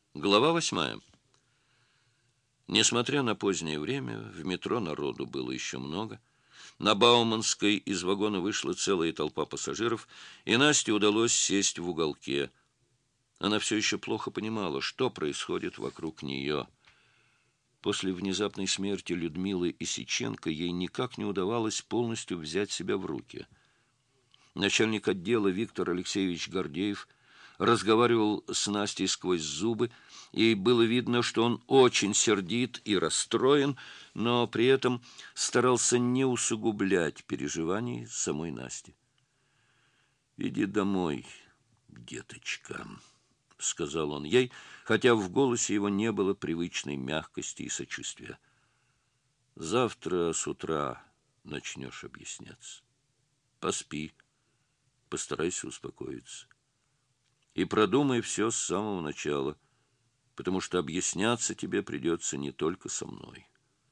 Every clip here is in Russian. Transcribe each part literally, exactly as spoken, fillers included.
Глава восьмая. Несмотря на позднее время, в метро народу было еще много. На Бауманской из вагона вышла целая толпа пассажиров, и Насте удалось сесть в уголке. Она все еще плохо понимала, что происходит вокруг нее. После внезапной смерти Людмилы Исиченко ей никак не удавалось полностью взять себя в руки. Начальник отдела Виктор Алексеевич Гордеев разговаривал с Настей сквозь зубы, и было видно, что он очень сердит и расстроен, но при этом старался не усугублять переживаний самой Насти. «Иди домой, деточка», — сказал он ей, хотя в голосе его не было привычной мягкости и сочувствия. «Завтра с утра начнешь объясняться. Поспи, постарайся успокоиться. И продумай все с самого начала, потому что объясняться тебе придется не только со мной».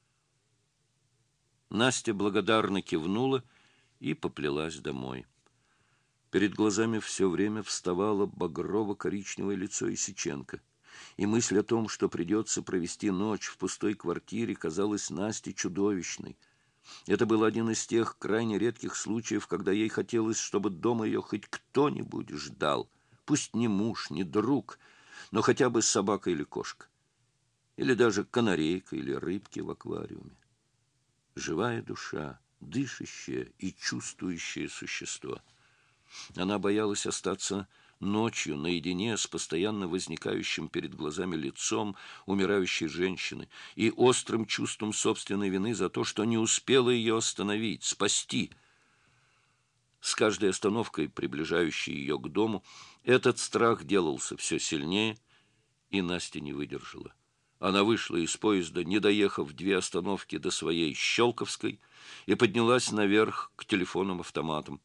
Настя благодарно кивнула и поплелась домой. Перед глазами все время вставало багрово-коричневое лицо Исиченко, и мысль о том, что придется провести ночь в пустой квартире, казалась Насте чудовищной. Это был один из тех крайне редких случаев, когда ей хотелось, чтобы дома ее хоть кто-нибудь ждал, пусть не муж, не друг, но хотя бы собака или кошка, или даже канарейка или рыбки в аквариуме. Живая душа, дышащее и чувствующее существо. Она боялась остаться ночью наедине с постоянно возникающим перед глазами лицом умирающей женщины и острым чувством собственной вины за то, что не успела ее остановить, спасти. С каждой остановкой, приближающей ее к дому, этот страх делался все сильнее, и Настя не выдержала. Она вышла из поезда, не доехав две остановки до своей Щелковской, и поднялась наверх к телефонным-автоматам.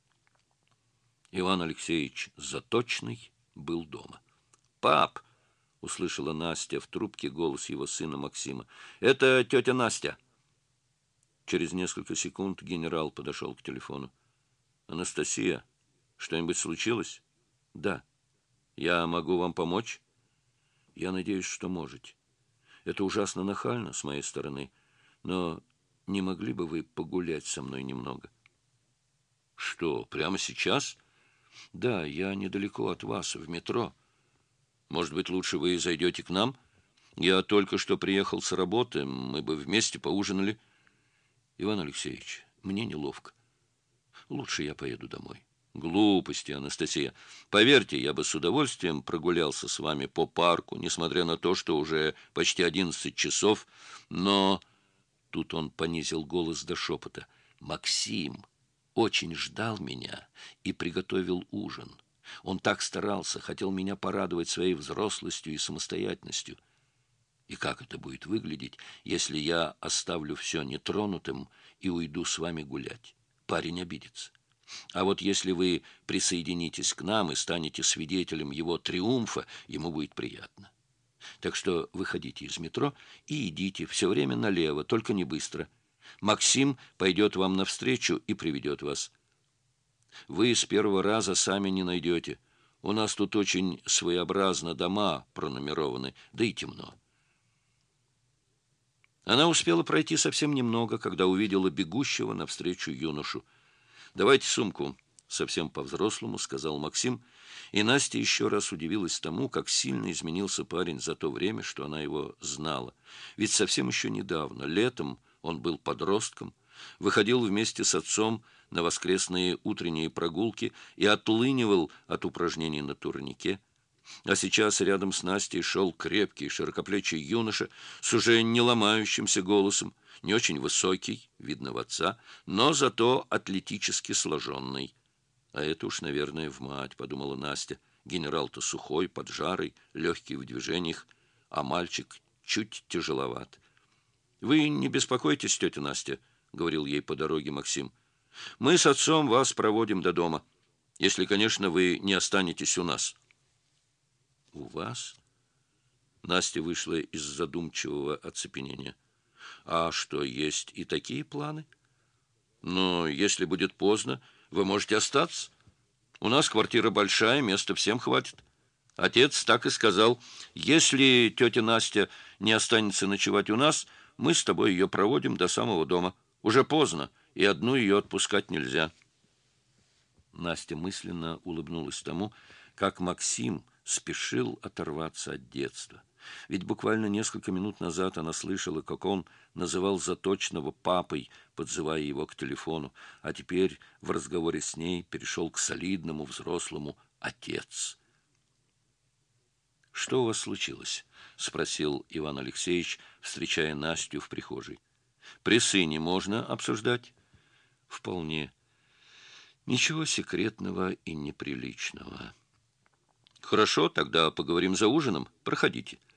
Иван Алексеевич Заточный был дома. «Пап!» — услышала Настя в трубке голос его сына Максима. «Это тетя Настя!» Через несколько секунд генерал подошел к телефону. «Анастасия, что-нибудь случилось?» «Да. Я могу вам помочь?» «Я надеюсь, что можете. Это ужасно нахально с моей стороны, но не могли бы вы погулять со мной немного?» «Что, прямо сейчас?» «Да, я недалеко от вас, в метро. Может быть, лучше вы зайдете к нам? Я только что приехал с работы, мы бы вместе поужинали». «Иван Алексеевич, мне неловко. Лучше я поеду домой». «Глупости, Анастасия. Поверьте, я бы с удовольствием прогулялся с вами по парку, несмотря на то, что уже почти одиннадцать часов, но...» Тут он понизил голос до шепота. «Максим очень ждал меня и приготовил ужин. Он так старался, хотел меня порадовать своей взрослостью и самостоятельностью. И как это будет выглядеть, если я оставлю все нетронутым и уйду с вами гулять? Парень обидится. А вот если вы присоединитесь к нам и станете свидетелем его триумфа, ему будет приятно. Так что выходите из метро и идите все время налево, только не быстро. Максим пойдет вам навстречу и приведет вас. Вы с первого раза сами не найдете. У нас тут очень своеобразно дома пронумерованы, да и темно». Она успела пройти совсем немного, когда увидела бегущего навстречу юношу. «Давайте сумку», — совсем по-взрослому сказал Максим, и Настя еще раз удивилась тому, как сильно изменился парень за то время, что она его знала. Ведь совсем еще недавно, летом, он был подростком, выходил вместе с отцом на воскресные утренние прогулки и отлынивал от упражнений на турнике. А сейчас рядом с Настей шел крепкий, широкоплечий юноша с уже не ломающимся голосом, не очень высокий, видно в отца, но зато атлетически сложенный. «А это уж, наверное, в мать», — подумала Настя. «Генерал-то сухой, поджарый, легкий в движениях, а мальчик чуть тяжеловат». «Вы не беспокойтесь, тетя Настя», — говорил ей по дороге Максим. «Мы с отцом вас проводим до дома, если, конечно, вы не останетесь у нас». «У вас?» Настя вышла из задумчивого оцепенения. «А что, есть и такие планы?» «Но если будет поздно, вы можете остаться. У нас квартира большая, места всем хватит». Отец так и сказал: если тетя Настя не останется ночевать у нас, мы с тобой ее проводим до самого дома. Уже поздно, и одну ее отпускать нельзя. Настя мысленно улыбнулась тому, как Максим спешил оторваться от детства. Ведь буквально несколько минут назад она слышала, как он называл Заточного папой, подзывая его к телефону, а теперь в разговоре с ней перешел к солидному взрослому «отец». «Что у вас случилось?» — спросил Иван Алексеевич, встречая Настю в прихожей. «При сыне можно обсуждать?» «Вполне. Ничего секретного и неприличного». «Хорошо, тогда поговорим за ужином. Проходите».